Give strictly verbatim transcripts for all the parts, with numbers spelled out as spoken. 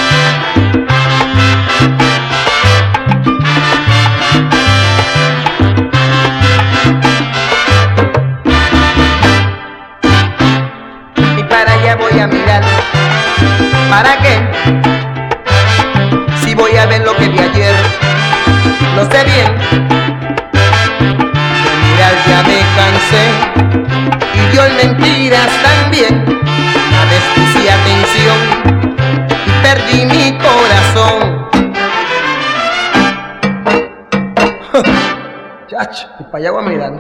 Y para allá voy a mirar. ¿Para qué? Si voy a ver lo que vi ayer, lo sé bien. De mirar ya me cansé y yo en mentiras también. La despuse atención y perdí mi corazón. Chacho, y para allá voy a mirar.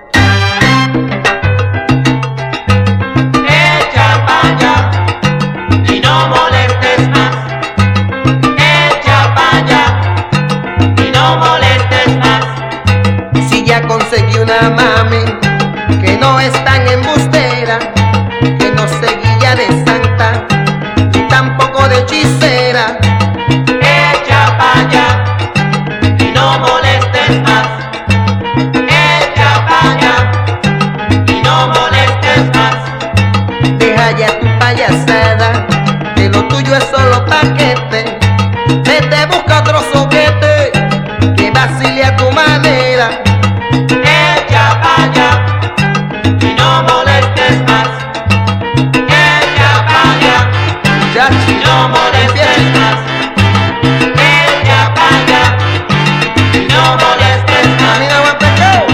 Echa pa' allá y no molestes más. Echa pa' allá y no molestes más. Si ya conseguí una mami que no es tan embustera, que no se guilla de santa ni tampoco de hechicera. Echa pa' allá y no molestes más. Echa pa' allá y no molestes más. Deja ya tu payasada, que lo tuyo es solo paquete. Vete, busca otro soquete que vacile a tu manera. Echa pa' allá y no molestes más. Echa pa' allá Ya, y no molestes más. Echa pa' allá y no molestes más. mira, buen pecado.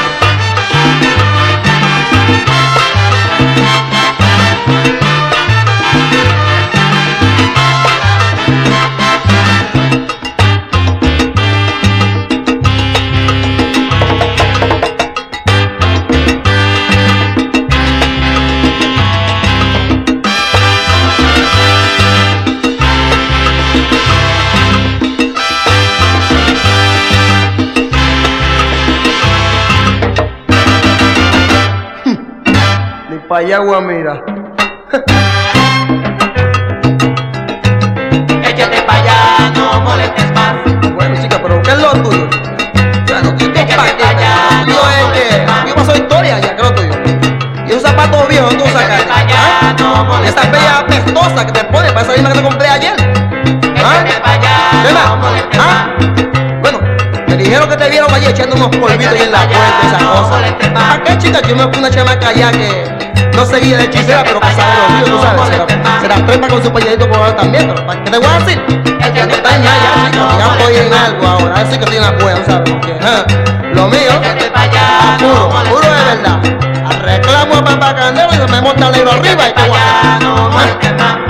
Ni pa' allá voy a mirar. Échate pa' allá, no molestes más. Bueno, chica, pero ¿qué es lo tuyo? Ya no estoy Échate paquete. pa' allá, Lo tuyo no es que molestes más. yo paso historia ya, que es lo tuyo. Y esos zapatos viejos tú Échate sacaste. pa' allá, ¿Ah? no molestes Esa bella más. apestosa que te pones para esa misma que te compré ayer. Échate pa' allá, ¿Qué más? no molestes ¿Ah? más. Bueno, me dijeron que te vieron allí echando unos polvitos ahí en la puerta y esas No cosas. molestes más. ¿Para qué, chica? Yo me fui una chamaca allá que no seguía de hechicera, pero que sabe lo mío, tú sabes. Se la, se la trepa con su payadito por ahora también, pero ¿para qué te voy a decir? Ya no está en nada, ya, chico, ya estoy en algo ahora. Así que estoy en la buena, ¿sabes? Porque ah, lo mío, Échate pa' allá, ah, no puro, molestes puro de más. verdad. Reclamo a papá Candelo y se me monta el negro arriba y te voy a Allá, hacer. no ¿Ah? molestes más.